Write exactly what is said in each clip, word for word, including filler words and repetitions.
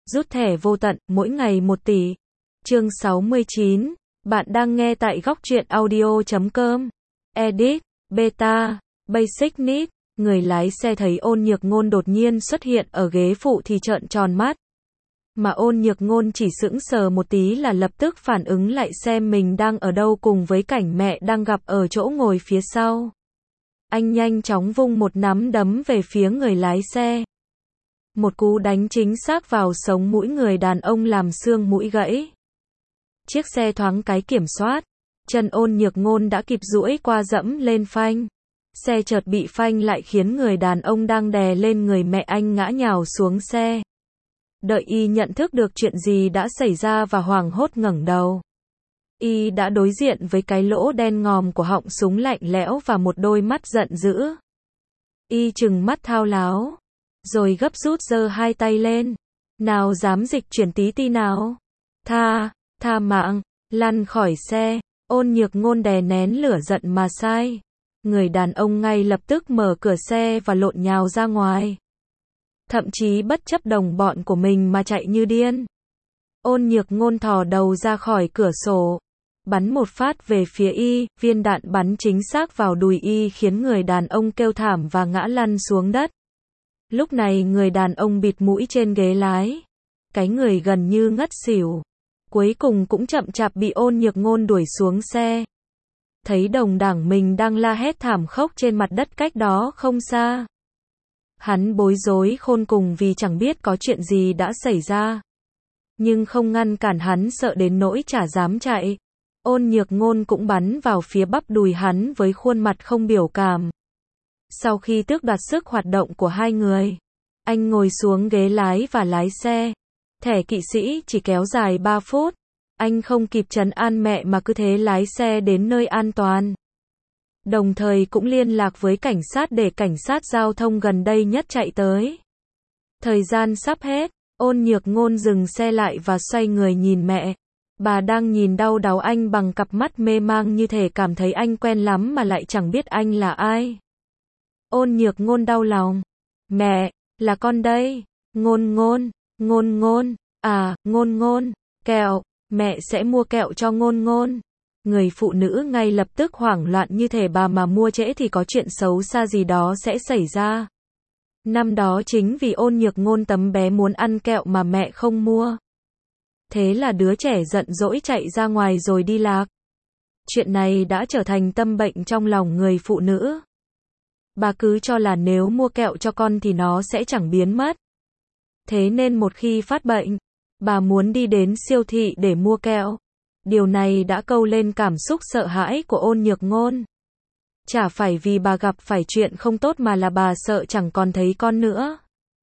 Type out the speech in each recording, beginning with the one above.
Rút thẻ vô tận, mỗi ngày một tỷ. Chương sáu mươi chín. Bạn đang nghe tại góc truyện audio chấm com. Edit, Beta, Basic Need. Người lái xe thấy Ôn Nhược Ngôn đột nhiên xuất hiện ở ghế phụ thì trợn tròn mắt. Mà Ôn Nhược Ngôn chỉ sững sờ một tí là lập tức phản ứng lại xem mình đang ở đâu cùng với cảnh mẹ đang gặp ở chỗ ngồi phía sau. Anh nhanh chóng vung một nắm đấm về phía người lái xe. Một cú đánh chính xác vào sống mũi người đàn ông làm xương mũi gãy. Chiếc xe thoáng cái kiểm soát. Chân Ôn Nhược Ngôn đã kịp duỗi qua dẫm lên phanh. Xe chợt bị phanh lại khiến người đàn ông đang đè lên người mẹ anh ngã nhào xuống xe. Đợi y nhận thức được chuyện gì đã xảy ra và hoảng hốt ngẩng đầu. Y đã đối diện với cái lỗ đen ngòm của họng súng lạnh lẽo và một đôi mắt giận dữ. Y trừng mắt thao láo, rồi gấp rút giơ hai tay lên. Nào dám dịch chuyển tí ti nào. Tha, tha mạng, lăn khỏi xe. Ôn Nhược Ngôn đè nén lửa giận mà sai. Người đàn ông ngay lập tức mở cửa xe và lộn nhào ra ngoài. Thậm chí bất chấp đồng bọn của mình mà chạy như điên. Ôn Nhược Ngôn thò đầu ra khỏi cửa sổ, bắn một phát về phía y, viên đạn bắn chính xác vào đùi y khiến người đàn ông kêu thảm và ngã lăn xuống đất. Lúc này người đàn ông bịt mũi trên ghế lái, cái người gần như ngất xỉu. Cuối cùng cũng chậm chạp bị Ôn Nhược Ngôn đuổi xuống xe. Thấy đồng đảng mình đang la hét thảm khốc trên mặt đất cách đó không xa. Hắn bối rối khôn cùng vì chẳng biết có chuyện gì đã xảy ra. Nhưng không ngăn cản hắn sợ đến nỗi chả dám chạy. Ôn Nhược Ngôn cũng bắn vào phía bắp đùi hắn với khuôn mặt không biểu cảm. Sau khi tước đoạt sức hoạt động của hai người, anh ngồi xuống ghế lái và lái xe. Thẻ kỵ sĩ chỉ kéo dài ba phút. Anh không kịp trấn an mẹ mà cứ thế lái xe đến nơi an toàn. Đồng thời cũng liên lạc với cảnh sát để cảnh sát giao thông gần đây nhất chạy tới. Thời gian sắp hết, Ôn Nhược Ngôn dừng xe lại và xoay người nhìn mẹ. Bà đang nhìn đau đáu anh bằng cặp mắt mê mang như thể cảm thấy anh quen lắm mà lại chẳng biết anh là ai. Ôn Nhược Ngôn đau lòng. Mẹ, là con đây. Ngôn Ngôn, Ngôn Ngôn, à, Ngôn Ngôn, kẹo, mẹ sẽ mua kẹo cho Ngôn Ngôn. Người phụ nữ ngay lập tức hoảng loạn như thể bà mà mua trễ thì có chuyện xấu xa gì đó sẽ xảy ra. Năm đó chính vì Ôn Nhược Ngôn tấm bé muốn ăn kẹo mà mẹ không mua. Thế là đứa trẻ giận dỗi chạy ra ngoài rồi đi lạc. Chuyện này đã trở thành tâm bệnh trong lòng người phụ nữ. Bà cứ cho là nếu mua kẹo cho con thì nó sẽ chẳng biến mất. Thế nên một khi phát bệnh, bà muốn đi đến siêu thị để mua kẹo. Điều này đã câu lên cảm xúc sợ hãi của Ôn Nhược Ngôn. Chả phải vì bà gặp phải chuyện không tốt mà là bà sợ chẳng còn thấy con nữa.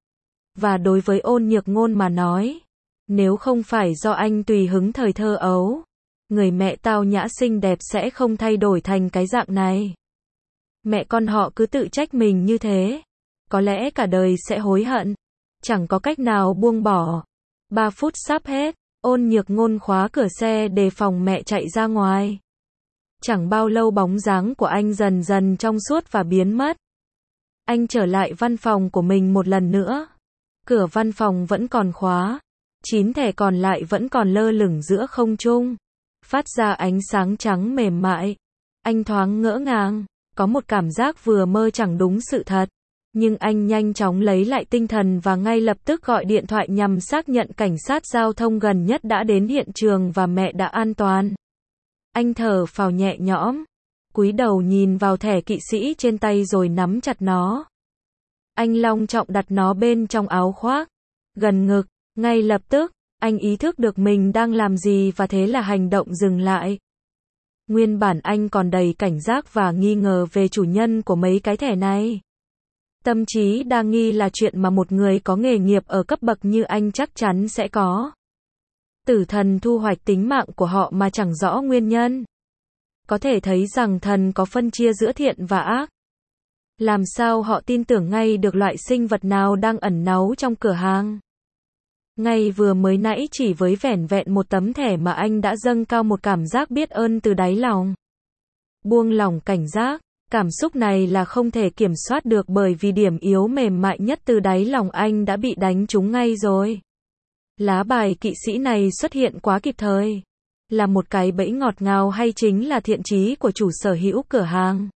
Và đối với Ôn Nhược Ngôn mà nói, nếu không phải do anh tùy hứng thời thơ ấu, người mẹ tao nhã xinh đẹp sẽ không thay đổi thành cái dạng này. Mẹ con họ cứ tự trách mình như thế, có lẽ cả đời sẽ hối hận, chẳng có cách nào buông bỏ. Ba phút sắp hết, Ôn Nhược Ngôn khóa cửa xe đề phòng mẹ chạy ra ngoài. Chẳng bao lâu bóng dáng của anh dần dần trong suốt và biến mất. Anh trở lại văn phòng của mình một lần nữa. Cửa văn phòng vẫn còn khóa. Chín thẻ còn lại vẫn còn lơ lửng giữa không trung, phát ra ánh sáng trắng mềm mại. Anh thoáng ngỡ ngàng, có một cảm giác vừa mơ chẳng đúng sự thật. Nhưng anh nhanh chóng lấy lại tinh thần và ngay lập tức gọi điện thoại nhằm xác nhận cảnh sát giao thông gần nhất đã đến hiện trường và mẹ đã an toàn. Anh thở phào nhẹ nhõm, cúi đầu nhìn vào thẻ kỵ sĩ trên tay rồi nắm chặt nó. Anh long trọng đặt nó bên trong áo khoác, gần ngực. Ngay lập tức, anh ý thức được mình đang làm gì và thế là hành động dừng lại. Nguyên bản anh còn đầy cảnh giác và nghi ngờ về chủ nhân của mấy cái thẻ này. Tâm trí đa nghi là chuyện mà một người có nghề nghiệp ở cấp bậc như anh chắc chắn sẽ có. Tử thần thu hoạch tính mạng của họ mà chẳng rõ nguyên nhân. Có thể thấy rằng thần có phân chia giữa thiện và ác. Làm sao họ tin tưởng ngay được loại sinh vật nào đang ẩn náu trong cửa hàng? Ngay vừa mới nãy chỉ với vẻn vẹn một tấm thẻ mà anh đã dâng cao một cảm giác biết ơn từ đáy lòng. Buông lỏng cảnh giác, cảm xúc này là không thể kiểm soát được bởi vì điểm yếu mềm mại nhất từ đáy lòng anh đã bị đánh trúng ngay rồi. Lá bài kỵ sĩ này xuất hiện quá kịp thời. Là một cái bẫy ngọt ngào hay chính là thiện chí của chủ sở hữu cửa hàng?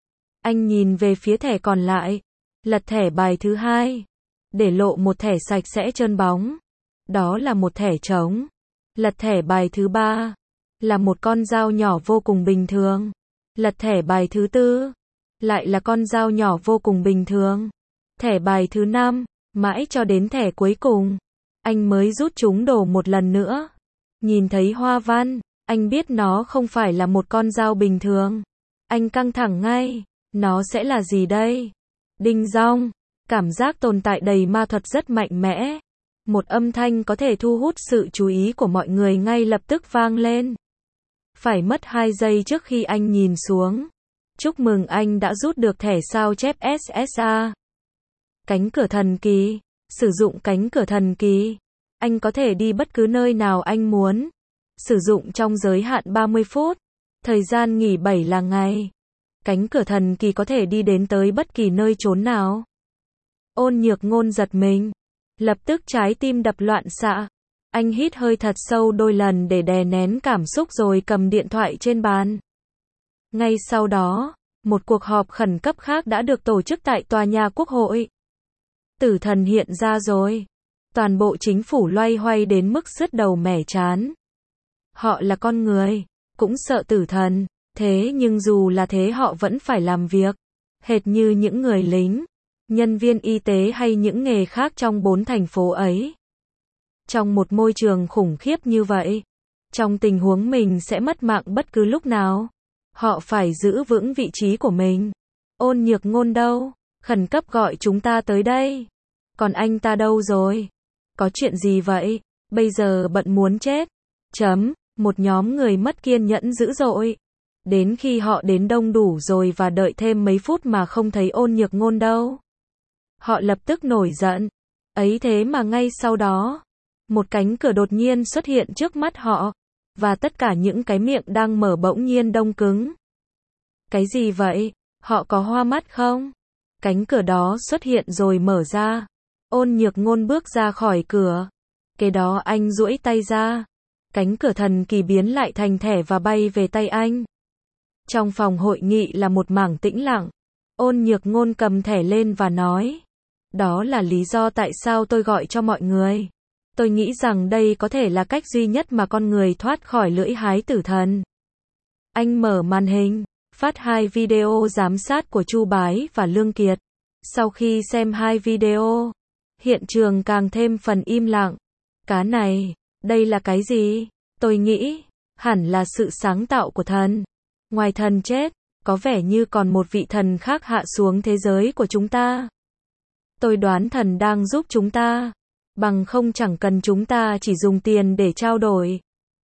Anh nhìn về phía thẻ còn lại. Lật thẻ bài thứ hai. Để lộ một thẻ sạch sẽ trơn bóng. Đó là một thẻ trống. Lật thẻ bài thứ ba. Là một con dao nhỏ vô cùng bình thường. Lật thẻ bài thứ tư. Lại là con dao nhỏ vô cùng bình thường. Thẻ bài thứ năm. Mãi cho đến thẻ cuối cùng. Anh mới rút chúng đổ một lần nữa. Nhìn thấy hoa văn. Anh biết nó không phải là một con dao bình thường. Anh căng thẳng ngay. Nó sẽ là gì đây? Đinh dong. Cảm giác tồn tại đầy ma thuật rất mạnh mẽ. Một âm thanh có thể thu hút sự chú ý của mọi người ngay lập tức vang lên. Phải mất hai giây trước khi anh nhìn xuống. Chúc mừng anh đã rút được thẻ sao chép ét ét a. Cánh cửa thần kỳ. Sử dụng cánh cửa thần kỳ. Anh có thể đi bất cứ nơi nào anh muốn. Sử dụng trong giới hạn ba mươi phút. Thời gian nghỉ bảy là ngày. Cánh cửa thần kỳ có thể đi đến tới bất kỳ nơi chốn nào. Ôn Nhược Ngôn giật mình. Lập tức trái tim đập loạn xạ. Anh hít hơi thật sâu đôi lần để đè nén cảm xúc rồi cầm điện thoại trên bàn. Ngay sau đó, một cuộc họp khẩn cấp khác đã được tổ chức tại tòa nhà Quốc hội. Tử thần hiện ra rồi. Toàn bộ chính phủ loay hoay đến mức sứt đầu mẻ trán. Họ là con người, cũng sợ tử thần, thế nhưng dù là thế họ vẫn phải làm việc. Hệt như những người lính, nhân viên y tế hay những nghề khác trong bốn thành phố ấy. Trong một môi trường khủng khiếp như vậy, trong tình huống mình sẽ mất mạng bất cứ lúc nào, họ phải giữ vững vị trí của mình. Ôn Nhược Ngôn đâu? Khẩn cấp gọi chúng ta tới đây. Còn anh ta đâu rồi? Có chuyện gì vậy? Bây giờ bận muốn chết. Chấm, một nhóm người mất kiên nhẫn dữ dội. Đến khi họ đến đông đủ rồi và đợi thêm mấy phút mà không thấy Ôn Nhược Ngôn đâu. Họ lập tức nổi giận. Ấy thế mà ngay sau đó, một cánh cửa đột nhiên xuất hiện trước mắt họ, và tất cả những cái miệng đang mở bỗng nhiên đông cứng. Cái gì vậy? Họ có hoa mắt không? Cánh cửa đó xuất hiện rồi mở ra. Ôn Nhược Ngôn bước ra khỏi cửa. Kế đó anh duỗi tay ra. Cánh cửa thần kỳ biến lại thành thẻ và bay về tay anh. Trong phòng hội nghị là một mảng tĩnh lặng. Ôn Nhược Ngôn cầm thẻ lên và nói. Đó là lý do tại sao tôi gọi cho mọi người. Tôi nghĩ rằng đây có thể là cách duy nhất mà con người thoát khỏi lưỡi hái tử thần. Anh mở màn hình, phát hai video giám sát của Chu Bái và Lương Kiệt. Sau khi xem hai video, hiện trường càng thêm phần im lặng. Cá này, đây là cái gì? Tôi nghĩ, hẳn là sự sáng tạo của thần. Ngoài thần chết, có vẻ như còn một vị thần khác hạ xuống thế giới của chúng ta. Tôi đoán thần đang giúp chúng ta. Bằng không chẳng cần chúng ta chỉ dùng tiền để trao đổi.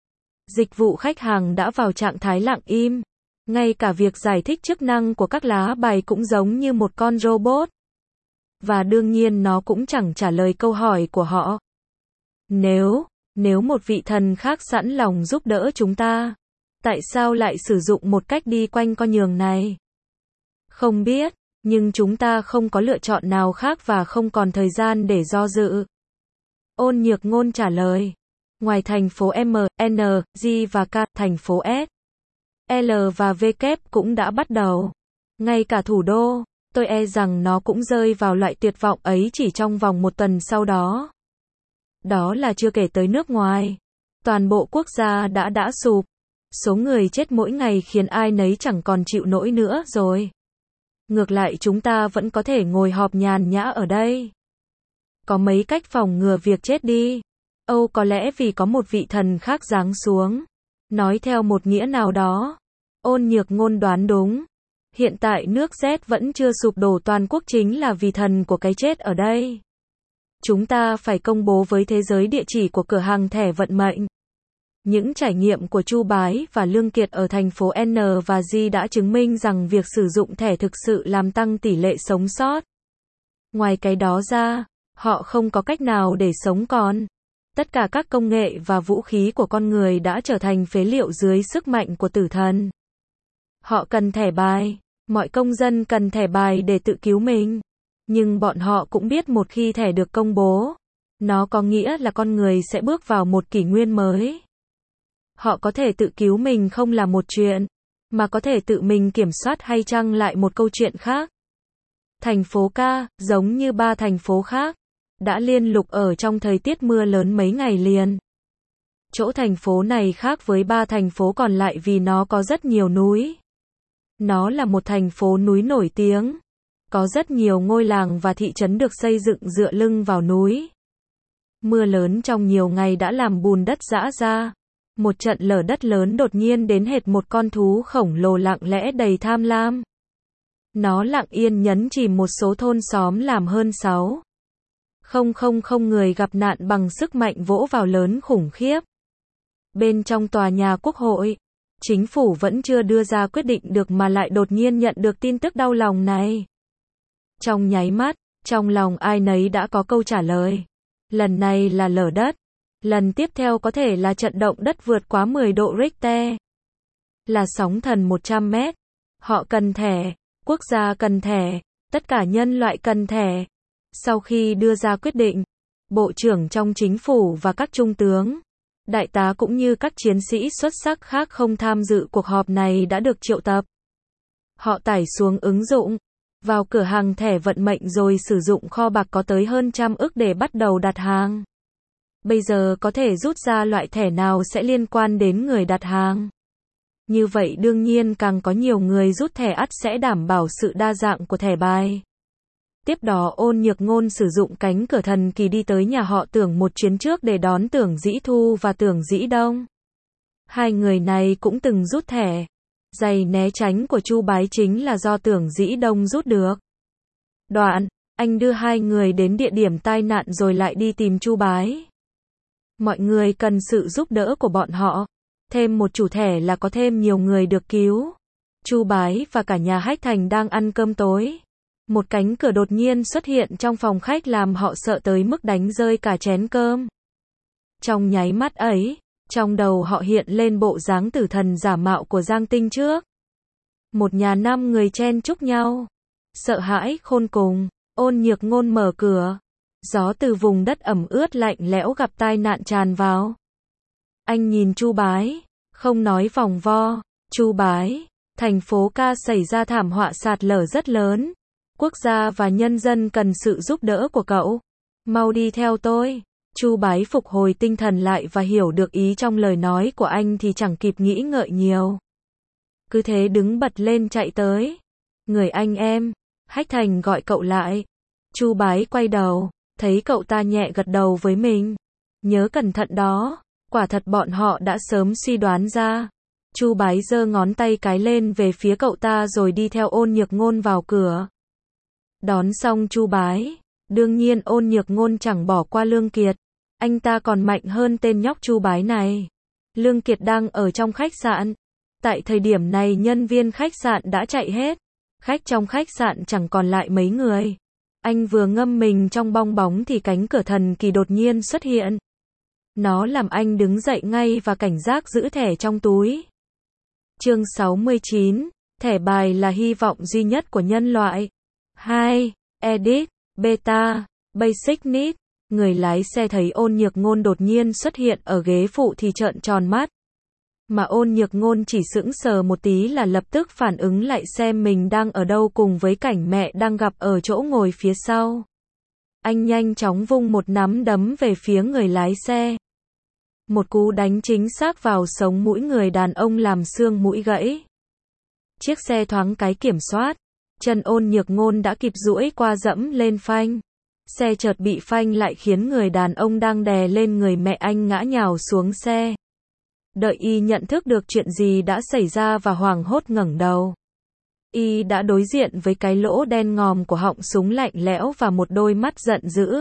Dịch vụ khách hàng đã vào trạng thái lặng im. Ngay cả việc giải thích chức năng của các lá bài cũng giống như một con robot. Và đương nhiên nó cũng chẳng trả lời câu hỏi của họ. Nếu, nếu một vị thần khác sẵn lòng giúp đỡ chúng ta, tại sao lại sử dụng một cách đi quanh co nhường này? Không biết, nhưng chúng ta không có lựa chọn nào khác và không còn thời gian để do dự. Ôn Nhược Ngôn trả lời. Ngoài thành phố M, N, G và K, thành phố S, L và V cũng đã bắt đầu. Ngay cả thủ đô, tôi e rằng nó cũng rơi vào loại tuyệt vọng ấy chỉ trong vòng một tuần sau đó. Đó là chưa kể tới nước ngoài. Toàn bộ quốc gia đã đã sụp. Số người chết mỗi ngày khiến ai nấy chẳng còn chịu nổi nữa rồi. Ngược lại chúng ta vẫn có thể ngồi họp nhàn nhã ở đây. Có mấy cách phòng ngừa việc chết đi. Âu có lẽ vì có một vị thần khác giáng xuống. Nói theo một nghĩa nào đó. Ôn Nhược Ngôn đoán đúng. Hiện tại nước Z vẫn chưa sụp đổ toàn quốc chính là vì thần của cái chết ở đây. Chúng ta phải công bố với thế giới địa chỉ của cửa hàng thẻ vận mệnh. Những trải nghiệm của Chu Bái và Lương Kiệt ở thành phố N và G đã chứng minh rằng việc sử dụng thẻ thực sự làm tăng tỷ lệ sống sót. Ngoài cái đó ra, họ không có cách nào để sống còn. Tất cả các công nghệ và vũ khí của con người đã trở thành phế liệu dưới sức mạnh của tử thần. Họ cần thẻ bài. Mọi công dân cần thẻ bài để tự cứu mình. Nhưng bọn họ cũng biết một khi thẻ được công bố, Nó có nghĩa là con người sẽ bước vào một kỷ nguyên mới. Họ có thể tự cứu mình không là một chuyện, mà có thể tự mình kiểm soát hay chăng lại một câu chuyện khác. Thành phố Ca, giống như ba thành phố khác, đã liên lục ở trong thời tiết mưa lớn mấy ngày liền. Chỗ thành phố này khác với ba thành phố còn lại vì nó có rất nhiều núi. Nó là một thành phố núi nổi tiếng. Có rất nhiều ngôi làng và thị trấn được xây dựng dựa lưng vào núi. Mưa lớn trong nhiều ngày đã làm bùn đất rã ra. Một trận lở đất lớn đột nhiên đến hệt một con thú khổng lồ lặng lẽ đầy tham lam. Nó lặng yên nhấn chìm một số thôn xóm làm hơn sáu không không không người gặp nạn bằng sức mạnh vỗ vào lớn khủng khiếp. Bên trong tòa nhà Quốc hội, chính phủ vẫn chưa đưa ra quyết định được mà lại đột nhiên nhận được tin tức đau lòng này. Trong nháy mắt, trong lòng ai nấy đã có câu trả lời. Lần này là lở đất. Lần tiếp theo có thể là trận động đất vượt quá mười độ Richter. Là sóng thần một trăm mét. Họ cần thẻ, quốc gia cần thẻ, tất cả nhân loại cần thẻ. Sau khi đưa ra quyết định, bộ trưởng trong chính phủ và các trung tướng, đại tá cũng như các chiến sĩ xuất sắc khác không tham dự cuộc họp này đã được triệu tập. Họ tải xuống ứng dụng, vào cửa hàng thẻ vận mệnh rồi sử dụng kho bạc có tới hơn trăm ức để bắt đầu đặt hàng. Bây giờ có thể rút ra loại thẻ nào sẽ liên quan đến người đặt hàng. Như vậy đương nhiên càng có nhiều người rút thẻ ắt sẽ đảm bảo sự đa dạng của thẻ bài. Tiếp đó Ôn Nhược Ngôn sử dụng cánh cửa thần kỳ đi tới nhà họ Tưởng một chuyến trước để đón Tưởng Dĩ Thu và Tưởng Dĩ Đông. Hai người này cũng từng rút thẻ. Giày né tránh của Chu Bái chính là do Tưởng Dĩ Đông rút được. Đoạn, anh đưa hai người đến địa điểm tai nạn rồi lại đi tìm Chu Bái. Mọi người cần sự giúp đỡ của bọn họ. Thêm một chủ thẻ là có thêm nhiều người được cứu. Chu Bái và cả nhà Hách Thành đang ăn cơm tối. Một cánh cửa đột nhiên xuất hiện trong phòng khách làm họ sợ tới mức đánh rơi cả chén cơm. Trong nháy mắt ấy, trong đầu họ hiện lên bộ dáng tử thần giả mạo của Giang Tinh trước. Một nhà năm người chen chúc nhau. Sợ hãi khôn cùng, Ôn Nhược Ngôn mở cửa. Gió từ vùng đất ẩm ướt lạnh lẽo gặp tai nạn tràn vào. Anh nhìn Chu Bái, không nói vòng vo. Chu Bái, thành phố Ca xảy ra thảm họa sạt lở rất lớn. Quốc gia và nhân dân cần sự giúp đỡ của cậu. Mau đi theo tôi. Chu Bái phục hồi tinh thần lại và hiểu được ý trong lời nói của anh thì chẳng kịp nghĩ ngợi nhiều. Cứ thế đứng bật lên chạy tới. Người anh em, Hách Thành gọi cậu lại. Chu Bái quay đầu, thấy cậu ta nhẹ gật đầu với mình. Nhớ cẩn thận đó, quả thật bọn họ đã sớm suy đoán ra. Chu Bái giơ ngón tay cái lên về phía cậu ta rồi đi theo Ôn Nhược Ngôn vào cửa. Đón xong Chu Bái, đương nhiên Ôn Nhược Ngôn chẳng bỏ qua Lương Kiệt. Anh ta còn mạnh hơn tên nhóc Chu Bái này. Lương Kiệt đang ở trong khách sạn. Tại thời điểm này nhân viên khách sạn đã chạy hết. Khách trong khách sạn chẳng còn lại mấy người. Anh vừa ngâm mình trong bong bóng thì cánh cửa thần kỳ đột nhiên xuất hiện. Nó làm anh đứng dậy ngay và cảnh giác giữ thẻ trong túi. Chương sáu mươi chín, thẻ bài là hy vọng duy nhất của nhân loại. hai. Edit, Beta, Basic Need. Người lái xe thấy Ôn Nhược Ngôn đột nhiên xuất hiện ở ghế phụ thì trợn tròn mắt. Mà Ôn Nhược Ngôn chỉ sững sờ một tí là lập tức phản ứng lại xem mình đang ở đâu cùng với cảnh mẹ đang gặp ở chỗ ngồi phía sau. Anh nhanh chóng vung một nắm đấm về phía người lái xe. Một cú đánh chính xác vào sống mũi người đàn ông làm xương mũi gãy. Chiếc xe thoáng cái kiểm soát. Chân Ôn Nhược Ngôn đã kịp duỗi qua dẫm lên phanh. Xe chợt bị phanh lại khiến người đàn ông đang đè lên người mẹ anh ngã nhào xuống xe. Đợi y nhận thức được chuyện gì đã xảy ra và hoảng hốt ngẩng đầu. Y đã đối diện với cái lỗ đen ngòm của họng súng lạnh lẽo và một đôi mắt giận dữ.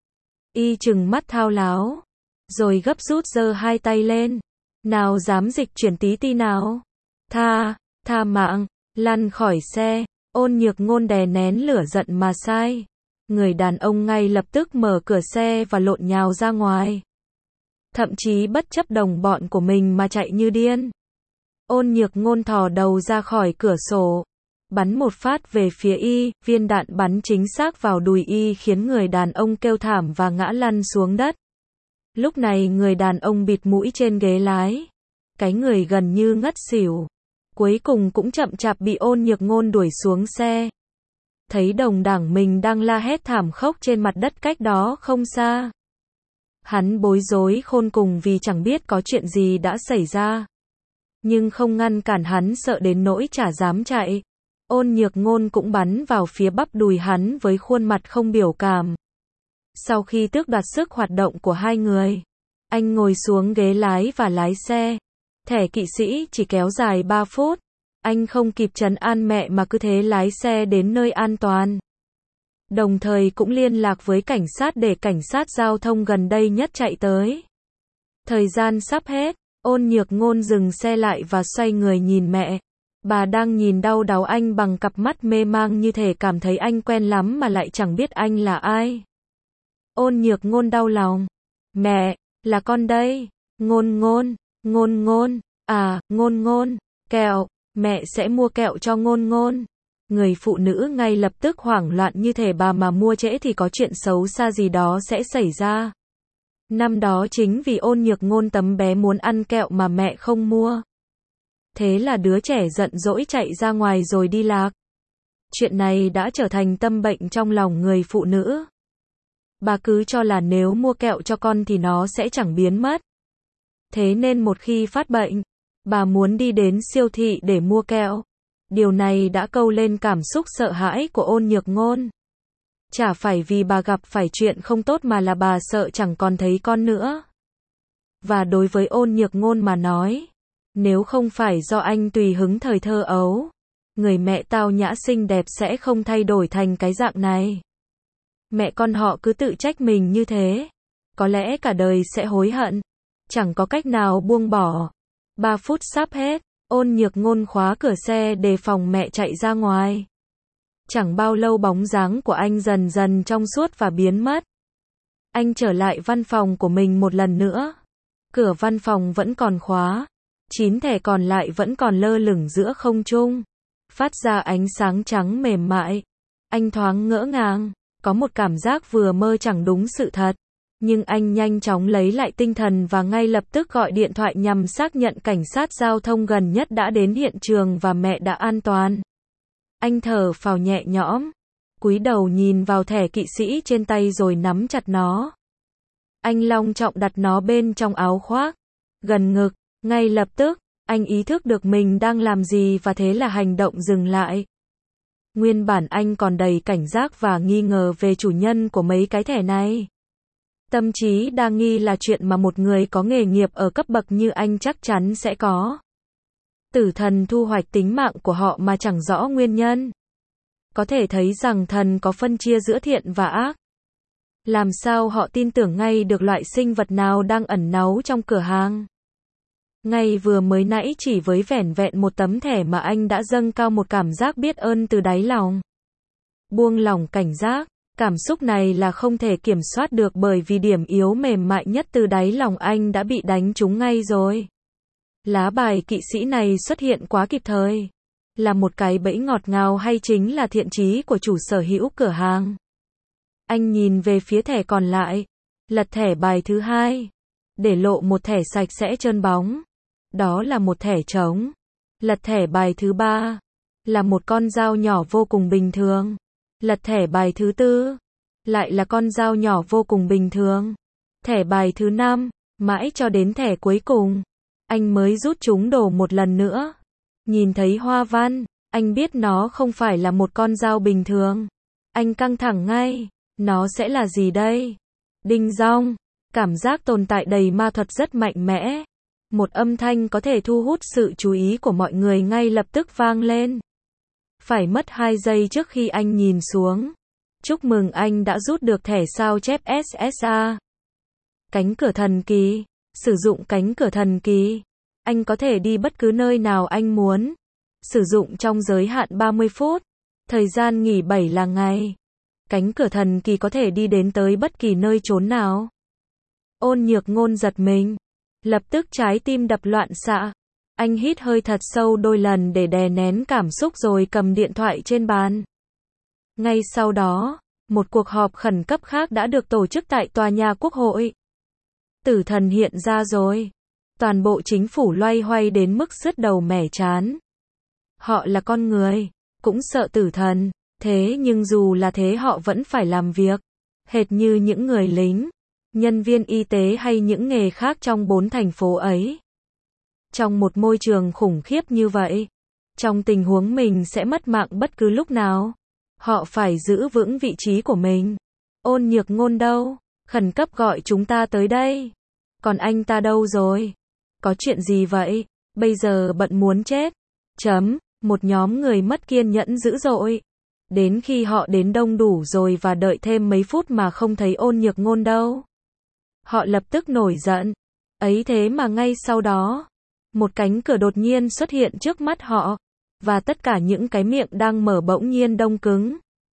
Y trừng mắt thao láo, rồi gấp rút giơ hai tay lên. Nào dám dịch chuyển tí ti nào. Tha, tha mạng, lăn khỏi xe. Ôn Nhược Ngôn đè nén lửa giận mà sai. Người đàn ông ngay lập tức mở cửa xe và lộn nhào ra ngoài. Thậm chí bất chấp đồng bọn của mình mà chạy như điên. Ôn Nhược Ngôn thò đầu ra khỏi cửa sổ. bắn một phát về phía y, viên đạn bắn chính xác vào đùi y khiến người đàn ông kêu thảm và ngã lăn xuống đất. Lúc này người đàn ông bịt mũi trên ghế lái, cái người gần như ngất xỉu. Cuối cùng cũng chậm chạp bị Ôn Nhược Ngôn đuổi xuống xe. Thấy đồng đảng mình đang la hét thảm khốc trên mặt đất cách đó không xa. Hắn bối rối khôn cùng vì chẳng biết có chuyện gì đã xảy ra. Nhưng không ngăn cản hắn sợ đến nỗi chả dám chạy. Ôn Nhược Ngôn cũng bắn vào phía bắp đùi hắn với khuôn mặt không biểu cảm. Sau khi tước đoạt sức hoạt động của hai người, anh ngồi xuống ghế lái và lái xe. Thẻ kỵ sĩ chỉ kéo dài ba phút. Anh không kịp trấn an mẹ mà cứ thế lái xe đến nơi an toàn. Đồng thời cũng liên lạc với cảnh sát để cảnh sát giao thông gần đây nhất chạy tới. Thời gian sắp hết, Ôn Nhược Ngôn dừng xe lại và xoay người nhìn mẹ. Bà đang nhìn đau đáu anh bằng cặp mắt mê mang như thể cảm thấy anh quen lắm mà lại chẳng biết anh là ai. Ôn Nhược Ngôn đau lòng. Mẹ, là con đây. Ngôn Ngôn, Ngôn Ngôn, à, Ngôn Ngôn, kẹo, mẹ sẽ mua kẹo cho Ngôn Ngôn. Người phụ nữ ngay lập tức hoảng loạn như thể bà mà mua trễ thì có chuyện xấu xa gì đó sẽ xảy ra. Năm đó chính vì Ôn Nhược Ngôn tấm bé muốn ăn kẹo mà mẹ không mua. Thế là đứa trẻ giận dỗi chạy ra ngoài rồi đi lạc. Chuyện này đã trở thành tâm bệnh trong lòng người phụ nữ. Bà cứ cho là nếu mua kẹo cho con thì nó sẽ chẳng biến mất. Thế nên một khi phát bệnh, bà muốn đi đến siêu thị để mua kẹo. Điều này đã câu lên cảm xúc sợ hãi của Ôn Nhược Ngôn. Chả phải vì bà gặp phải chuyện không tốt mà là bà sợ chẳng còn thấy con nữa. Và đối với Ôn Nhược Ngôn mà nói, nếu không phải do anh tùy hứng thời thơ ấu, người mẹ tao nhã xinh đẹp sẽ không thay đổi thành cái dạng này. Mẹ con họ cứ tự trách mình như thế, có lẽ cả đời sẽ hối hận, chẳng có cách nào buông bỏ. Ba phút sắp hết, Ôn Nhược Ngôn khóa cửa xe đề phòng mẹ chạy ra ngoài. Chẳng bao lâu bóng dáng của anh dần dần trong suốt và biến mất. Anh trở lại văn phòng của mình một lần nữa. Cửa văn phòng vẫn còn khóa. Chín thẻ còn lại vẫn còn lơ lửng giữa không trung, phát ra ánh sáng trắng mềm mại. Anh thoáng ngỡ ngàng, có một cảm giác vừa mơ chẳng đúng sự thật. Nhưng anh nhanh chóng lấy lại tinh thần và ngay lập tức gọi điện thoại nhằm xác nhận cảnh sát giao thông gần nhất đã đến hiện trường và mẹ đã an toàn. Anh thở phào nhẹ nhõm, cúi đầu nhìn vào thẻ kỵ sĩ trên tay rồi nắm chặt nó. Anh long trọng đặt nó bên trong áo khoác, gần ngực. Ngay lập tức, anh ý thức được mình đang làm gì và thế là hành động dừng lại. Nguyên bản anh còn đầy cảnh giác và nghi ngờ về chủ nhân của mấy cái thẻ này. Tâm trí đa nghi là chuyện mà một người có nghề nghiệp ở cấp bậc như anh chắc chắn sẽ có. Tử thần thu hoạch tính mạng của họ mà chẳng rõ nguyên nhân. Có thể thấy rằng thần có phân chia giữa thiện và ác. Làm sao họ tin tưởng ngay được loại sinh vật nào đang ẩn náu trong cửa hàng? Ngay vừa mới nãy chỉ với vẻn vẹn một tấm thẻ mà anh đã dâng cao một cảm giác biết ơn từ đáy lòng. Buông lỏng cảnh giác, cảm xúc này là không thể kiểm soát được bởi vì điểm yếu mềm mại nhất từ đáy lòng anh đã bị đánh trúng ngay rồi. Lá bài kỵ sĩ này xuất hiện quá kịp thời. Là một cái bẫy ngọt ngào hay chính là thiện chí của chủ sở hữu cửa hàng? Anh nhìn về phía thẻ còn lại, lật thẻ bài thứ hai, để lộ một thẻ sạch sẽ trơn bóng. Đó là một thẻ trống. Lật thẻ bài thứ ba, là một con dao nhỏ vô cùng bình thường. Lật thẻ bài thứ tư, lại là con dao nhỏ vô cùng bình thường. Thẻ bài thứ năm, mãi cho đến thẻ cuối cùng, anh mới rút chúng đổ một lần nữa. Nhìn thấy hoa văn, anh biết nó không phải là một con dao bình thường. Anh căng thẳng ngay, nó sẽ là gì đây? Đinh dong, cảm giác tồn tại đầy ma thuật rất mạnh mẽ. Một âm thanh có thể thu hút sự chú ý của mọi người ngay lập tức vang lên. Phải mất hai giây trước khi anh nhìn xuống. Chúc mừng anh đã rút được thẻ sao chép ét ét a. Cánh cửa thần kỳ. Sử dụng cánh cửa thần kỳ. Anh có thể đi bất cứ nơi nào anh muốn. Sử dụng trong giới hạn ba mươi phút. Thời gian nghỉ bảy là ngày. Cánh cửa thần kỳ có thể đi đến tới bất kỳ nơi chốn nào. Ôn Nhược Ngôn giật mình. Lập tức trái tim đập loạn xạ. Anh hít hơi thật sâu đôi lần để đè nén cảm xúc rồi cầm điện thoại trên bàn. Ngay sau đó, một cuộc họp khẩn cấp khác đã được tổ chức tại tòa nhà Quốc hội. Tử thần hiện ra rồi. Toàn bộ chính phủ loay hoay đến mức sứt đầu mẻ trán. Họ là con người, cũng sợ tử thần, thế nhưng dù là thế họ vẫn phải làm việc. Hệt như những người lính, nhân viên y tế hay những nghề khác trong bốn thành phố ấy. Trong một môi trường khủng khiếp như vậy, trong tình huống mình sẽ mất mạng bất cứ lúc nào, họ phải giữ vững vị trí của mình. Ôn Nhược Ngôn đâu? Khẩn cấp gọi chúng ta tới đây. Còn anh ta đâu rồi? Có chuyện gì vậy? Bây giờ bận muốn chết. Chấm, một nhóm người mất kiên nhẫn dữ dội. Đến khi họ đến đông đủ rồi và đợi thêm mấy phút mà không thấy Ôn Nhược Ngôn đâu. Họ lập tức nổi giận. Ấy thế mà ngay sau đó, một cánh cửa đột nhiên xuất hiện trước mắt họ, và tất cả những cái miệng đang mở bỗng nhiên đông cứng.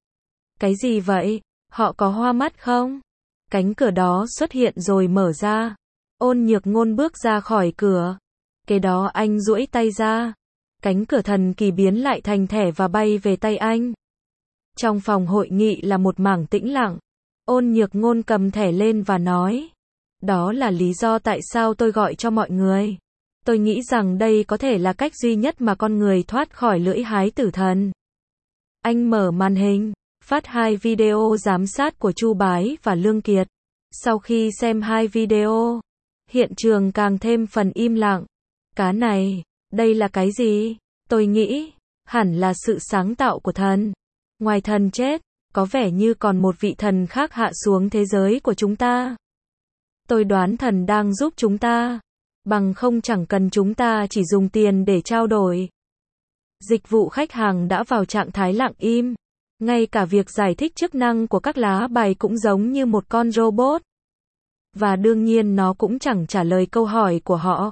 Cái gì vậy? Họ có hoa mắt không? Cánh cửa đó xuất hiện rồi mở ra. Ôn Nhược Ngôn bước ra khỏi cửa. Kế đó anh duỗi tay ra. Cánh cửa thần kỳ biến lại thành thẻ và bay về tay anh. Trong phòng hội nghị là một mảng tĩnh lặng. Ôn Nhược Ngôn cầm thẻ lên và nói. Đó là lý do tại sao tôi gọi cho mọi người. Tôi nghĩ rằng đây có thể là cách duy nhất mà con người thoát khỏi lưỡi hái tử thần. Anh mở màn hình, phát hai video giám sát của Chu Bái và Lương Kiệt. Sau khi xem hai video, hiện trường càng thêm phần im lặng. Cá này, đây là cái gì? Tôi nghĩ, hẳn là sự sáng tạo của thần. Ngoài thần chết, có vẻ như còn một vị thần khác hạ xuống thế giới của chúng ta. Tôi đoán thần đang giúp chúng ta. Bằng không chẳng cần chúng ta chỉ dùng tiền để trao đổi. Dịch vụ khách hàng đã vào trạng thái lặng im. Ngay cả việc giải thích chức năng của các lá bài cũng giống như một con robot. Và đương nhiên nó cũng chẳng trả lời câu hỏi của họ.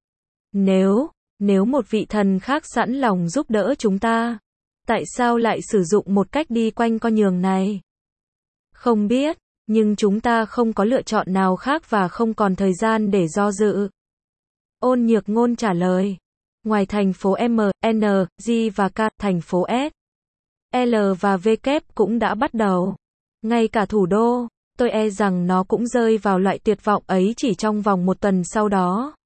Nếu, nếu một vị thần khác sẵn lòng giúp đỡ chúng ta, tại sao lại sử dụng một cách đi quanh con đường này? Không biết, nhưng chúng ta không có lựa chọn nào khác và không còn thời gian để do dự. Ôn Nhược Ngôn trả lời. Ngoài thành phố M, N, G và K, thành phố S, L và V cũng đã bắt đầu. Ngay cả thủ đô, tôi e rằng nó cũng rơi vào loại tuyệt vọng ấy chỉ trong vòng một tuần sau đó.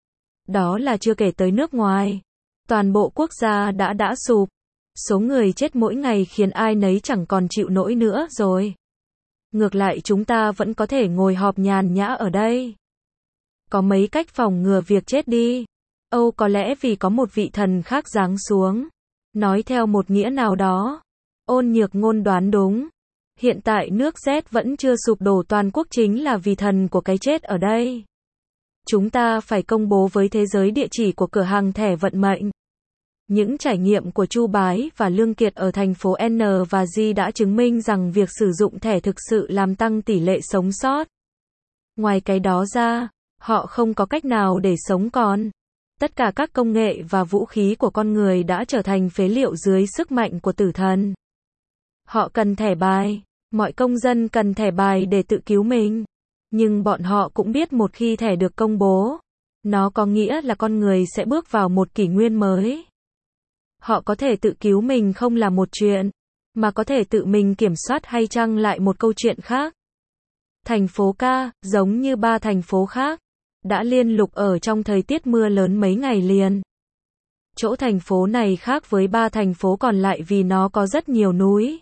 Đó là chưa kể tới nước ngoài. Toàn bộ quốc gia đã đã sụp. Số người chết mỗi ngày khiến ai nấy chẳng còn chịu nổi nữa rồi. Ngược lại chúng ta vẫn có thể ngồi họp nhàn nhã ở đây. Có mấy cách phòng ngừa việc chết đi. Âu có lẽ vì có một vị thần khác giáng xuống. Nói theo một nghĩa nào đó. Ôn Nhược Ngôn đoán đúng. Hiện tại nước Z vẫn chưa sụp đổ toàn quốc chính là vì thần của cái chết ở đây. Chúng ta phải công bố với thế giới địa chỉ của cửa hàng thẻ vận mệnh. Những trải nghiệm của Chu Bái và Lương Kiệt ở thành phố N và G đã chứng minh rằng việc sử dụng thẻ thực sự làm tăng tỷ lệ sống sót. Ngoài cái đó ra, họ không có cách nào để sống còn. Tất cả các công nghệ và vũ khí của con người đã trở thành phế liệu dưới sức mạnh của tử thần. Họ cần thẻ bài. Mọi công dân cần thẻ bài để tự cứu mình. Nhưng bọn họ cũng biết một khi thẻ được công bố, nó có nghĩa là con người sẽ bước vào một kỷ nguyên mới. Họ có thể tự cứu mình không là một chuyện, mà có thể tự mình kiểm soát hay chăng lại một câu chuyện khác. Thành phố K, giống như ba thành phố khác, đã liên lục ở trong thời tiết mưa lớn mấy ngày liền. Chỗ thành phố này khác với ba thành phố còn lại vì nó có rất nhiều núi.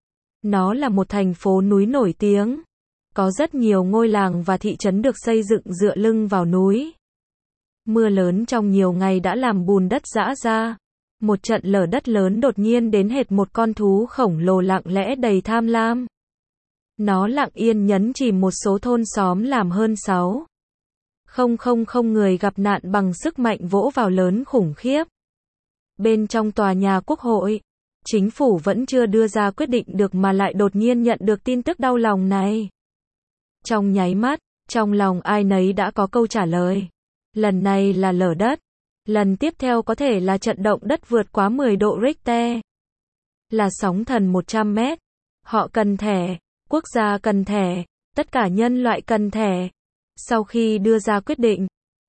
Nó là một thành phố núi nổi tiếng. Có rất nhiều ngôi làng và thị trấn được xây dựng dựa lưng vào núi. Mưa lớn trong nhiều ngày đã làm bùn đất rã ra. Một trận lở đất lớn đột nhiên đến hệt một con thú khổng lồ lặng lẽ đầy tham lam. Nó lặng yên nhấn chìm một số thôn xóm làm hơn sáu không không không người gặp nạn bằng sức mạnh vỗ vào lớn khủng khiếp. Bên trong tòa nhà Quốc hội, chính phủ vẫn chưa đưa ra quyết định được mà lại đột nhiên nhận được tin tức đau lòng này. Trong nháy mắt, trong lòng ai nấy đã có câu trả lời. Lần này là lở đất. Lần tiếp theo có thể là trận động đất vượt quá mười độ Richter. Là sóng thần một trăm mét. Họ cần thẻ. Quốc gia cần thẻ. Tất cả nhân loại cần thẻ. Sau khi đưa ra quyết định,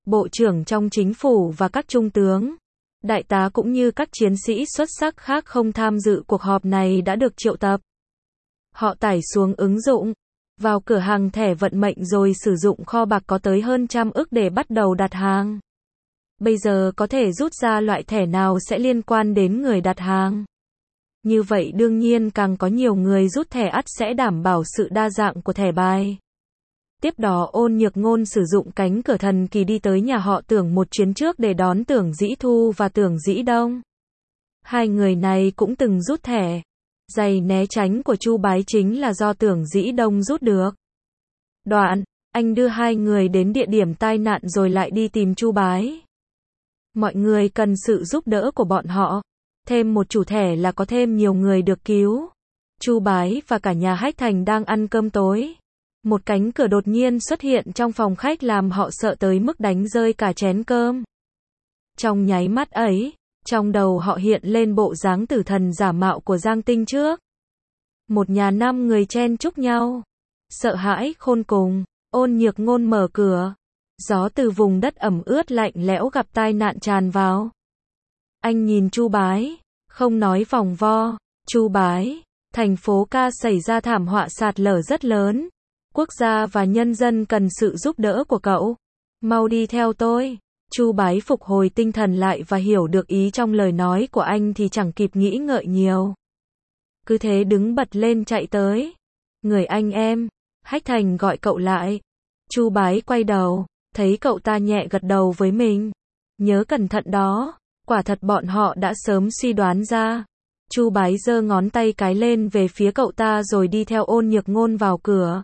bộ trưởng trong chính phủ và các trung tướng, đại tá cũng như các chiến sĩ xuất sắc khác không tham dự cuộc họp này đã được triệu tập. Họ tải xuống ứng dụng, vào cửa hàng thẻ vận mệnh rồi sử dụng kho bạc có tới hơn trăm ức để bắt đầu đặt hàng. Bây giờ có thể rút ra loại thẻ nào sẽ liên quan đến người đặt hàng. Như vậy đương nhiên càng có nhiều người rút thẻ ắt sẽ đảm bảo sự đa dạng của thẻ bài. Tiếp đó Ôn Nhược Ngôn sử dụng cánh cửa thần kỳ đi tới nhà họ Tưởng một chuyến trước để đón Tưởng Dĩ Thu và Tưởng Dĩ Đông. Hai người này cũng từng rút thẻ. Giày né tránh của Chu Bái chính là do Tưởng Dĩ Đông rút được. Đoạn, anh đưa hai người đến địa điểm tai nạn rồi lại đi tìm Chu Bái. Mọi người cần sự giúp đỡ của bọn họ. Thêm một chủ thẻ là có thêm nhiều người được cứu. Chu Bái và cả nhà Hách Thành đang ăn cơm tối. Một cánh cửa đột nhiên xuất hiện trong phòng khách làm họ sợ tới mức đánh rơi cả chén cơm. Trong nháy mắt ấy, trong đầu họ hiện lên bộ dáng tử thần giả mạo của Giang Tinh trước. Một nhà năm người chen chúc nhau. Sợ hãi khôn cùng, Ôn Nhược Ngôn mở cửa. Gió từ vùng đất ẩm ướt lạnh lẽo gặp tai nạn tràn vào. Anh nhìn Chu Bái, không nói vòng vo. Chu Bái, thành phố ca xảy ra thảm họa sạt lở rất lớn. Quốc gia và nhân dân cần sự giúp đỡ của cậu. Mau đi theo tôi. Chu Bái phục hồi tinh thần lại và hiểu được ý trong lời nói của anh thì chẳng kịp nghĩ ngợi nhiều. Cứ thế đứng bật lên chạy tới. Người anh em, Hách Thành gọi cậu lại. Chu Bái quay đầu, thấy cậu ta nhẹ gật đầu với mình. Nhớ cẩn thận đó, quả thật bọn họ đã sớm suy đoán ra. Chu Bái giơ ngón tay cái lên về phía cậu ta rồi đi theo Ôn Nhược Ngôn vào cửa.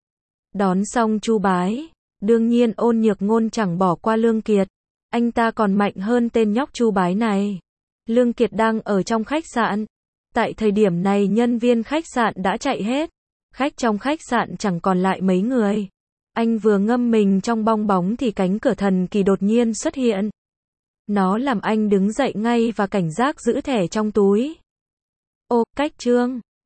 Đón xong Chu Bái, đương nhiên Ôn Nhược Ngôn chẳng bỏ qua Lương Kiệt. Anh ta còn mạnh hơn tên nhóc Chu Bái này. Lương Kiệt đang ở trong khách sạn. Tại thời điểm này nhân viên khách sạn đã chạy hết. Khách trong khách sạn chẳng còn lại mấy người. Anh vừa ngâm mình trong bong bóng thì cánh cửa thần kỳ đột nhiên xuất hiện. Nó làm anh đứng dậy ngay và cảnh giác giữ thẻ trong túi. Ô, cách trương.